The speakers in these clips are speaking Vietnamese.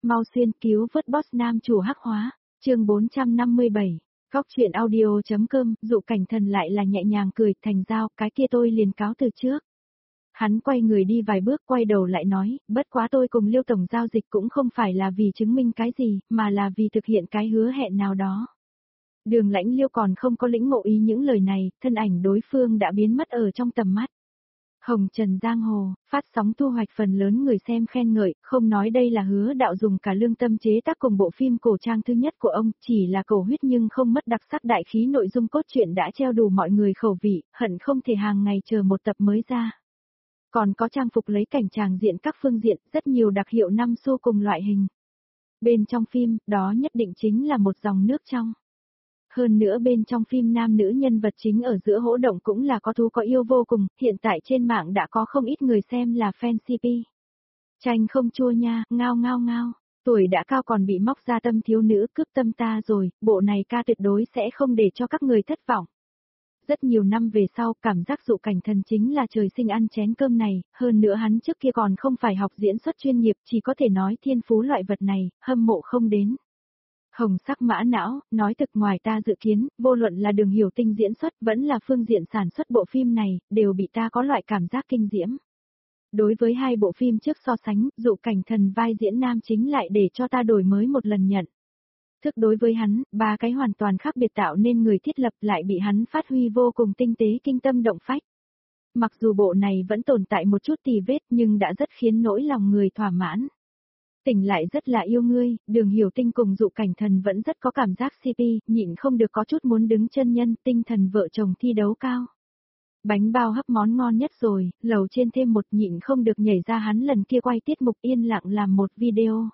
Mau xuyên cứu vớt boss nam chủ hắc hóa, chương 457. Góc truyện audio.com, Dụ Cảnh Thần lại là nhẹ nhàng cười, thành giao, cái kia tôi liền cáo từ trước. Hắn quay người đi vài bước, quay đầu lại nói, bất quá tôi cùng Liêu Tổng giao dịch cũng không phải là vì chứng minh cái gì, mà là vì thực hiện cái hứa hẹn nào đó. Đường Lãnh Liêu còn không có lĩnh ngộ ý những lời này, thân ảnh đối phương đã biến mất ở trong tầm mắt. Hồng Trần Giang Hồ, phát sóng thu hoạch phần lớn người xem khen ngợi, không nói đây là Hứa Đạo dùng cả lương tâm chế tác cùng bộ phim cổ trang thứ nhất của ông, chỉ là cầu huyết nhưng không mất đặc sắc đại khí, nội dung cốt truyện đã treo đủ mọi người khẩu vị, hận không thể hàng ngày chờ một tập mới ra. Còn có trang phục lấy cảnh tràng diện các phương diện, rất nhiều đặc hiệu năm xu cùng loại hình. Bên trong phim, đó nhất định chính là một dòng nước trong. Hơn nữa bên trong phim nam nữ nhân vật chính ở giữa hỗ động cũng là có thú có yêu vô cùng, hiện tại trên mạng đã có không ít người xem là fan CP. Chanh không chua nha, ngao ngao ngao, tuổi đã cao còn bị móc ra tâm thiếu nữ cướp tâm ta rồi, bộ này ca tuyệt đối sẽ không để cho các người thất vọng. Rất nhiều năm về sau, cảm giác Dụ Cảnh Thần chính là trời sinh ăn chén cơm này, hơn nữa hắn trước kia còn không phải học diễn xuất chuyên nghiệp, chỉ có thể nói thiên phú loại vật này, hâm mộ không đến. Hồng sắc mã não, nói thực ngoài ta dự kiến, vô luận là Đường Hiểu Tinh diễn xuất vẫn là phương diện sản xuất bộ phim này, đều bị ta có loại cảm giác kinh diễm. Đối với hai bộ phim trước so sánh, Dụ Cảnh Thần vai diễn nam chính lại để cho ta đổi mới một lần nhận. Thức đối với hắn, ba cái hoàn toàn khác biệt tạo nên người thiết lập lại bị hắn phát huy vô cùng tinh tế kinh tâm động phách. Mặc dù bộ này vẫn tồn tại một chút tì vết nhưng đã rất khiến nỗi lòng người thỏa mãn. Tỉnh lại rất là yêu ngươi, Đường Hiểu Tinh cùng Dụ Cảnh Thần vẫn rất có cảm giác CP, nhịn không được có chút muốn đứng chân nhân, tinh thần vợ chồng thi đấu cao. Bánh bao hấp món ngon nhất rồi, lầu trên thêm một, nhịn không được nhảy ra hắn lần kia quay tiết mục yên lặng làm một video.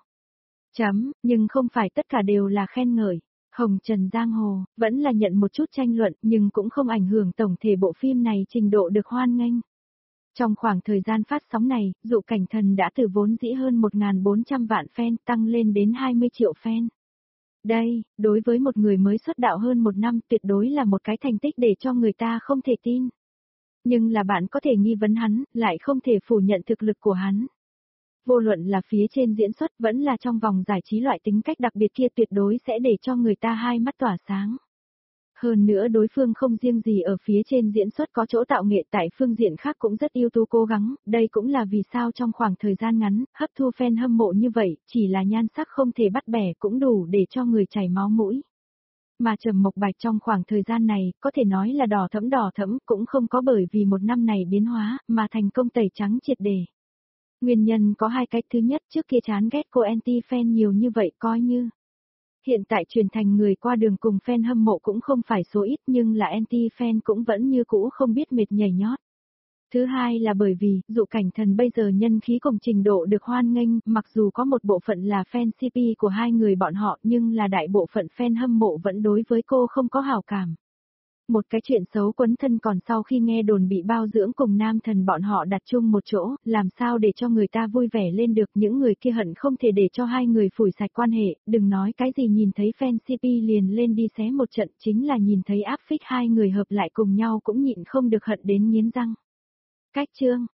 Nhưng không phải tất cả đều là khen ngợi. Hồng Trần Giang Hồ, vẫn là nhận một chút tranh luận nhưng cũng không ảnh hưởng tổng thể bộ phim này trình độ được hoan nghênh. Trong khoảng thời gian phát sóng này, Dụ Cảnh Thần đã từ vốn dĩ hơn 1.400 vạn fan tăng lên đến 20 triệu fan. Đây, đối với một người mới xuất đạo hơn một năm tuyệt đối là một cái thành tích để cho người ta không thể tin. Nhưng là bạn có thể nghi vấn hắn, lại không thể phủ nhận thực lực của hắn. Vô luận là phía trên diễn xuất vẫn là trong vòng giải trí, loại tính cách đặc biệt kia tuyệt đối sẽ để cho người ta hai mắt tỏa sáng. Hơn nữa đối phương không riêng gì ở phía trên diễn xuất có chỗ tạo nghệ, tại phương diện khác cũng rất ưu tú cố gắng, đây cũng là vì sao trong khoảng thời gian ngắn, hấp thu fan hâm mộ như vậy, chỉ là nhan sắc không thể bắt bẻ cũng đủ để cho người chảy máu mũi. Mà Trầm Mộc Bạch trong khoảng thời gian này, có thể nói là đỏ thẫm, cũng không có bởi vì một năm này biến hóa, mà thành công tẩy trắng triệt để. Nguyên nhân có hai cách, thứ nhất trước kia chán ghét cô anti-fan nhiều như vậy coi như. Hiện tại chuyển thành người qua đường cùng fan hâm mộ cũng không phải số ít nhưng là anti-fan cũng vẫn như cũ không biết mệt nhảy nhót. Thứ hai là bởi vì, Dụ Cảnh Thần bây giờ nhân khí cùng trình độ được hoan nghênh, mặc dù có một bộ phận là fan CP của hai người bọn họ nhưng là đại bộ phận fan hâm mộ vẫn đối với cô không có hảo cảm. Một cái chuyện xấu quấn thân còn sau khi nghe đồn bị bao dưỡng cùng nam thần bọn họ đặt chung một chỗ, làm sao để cho người ta vui vẻ lên được, những người kia hận không thể để cho hai người phủi sạch quan hệ, đừng nói cái gì nhìn thấy fan CP liền lên đi xé một trận, chính là nhìn thấy áp phích hai người hợp lại cùng nhau cũng nhịn không được hận đến nghiến răng. Cách chương,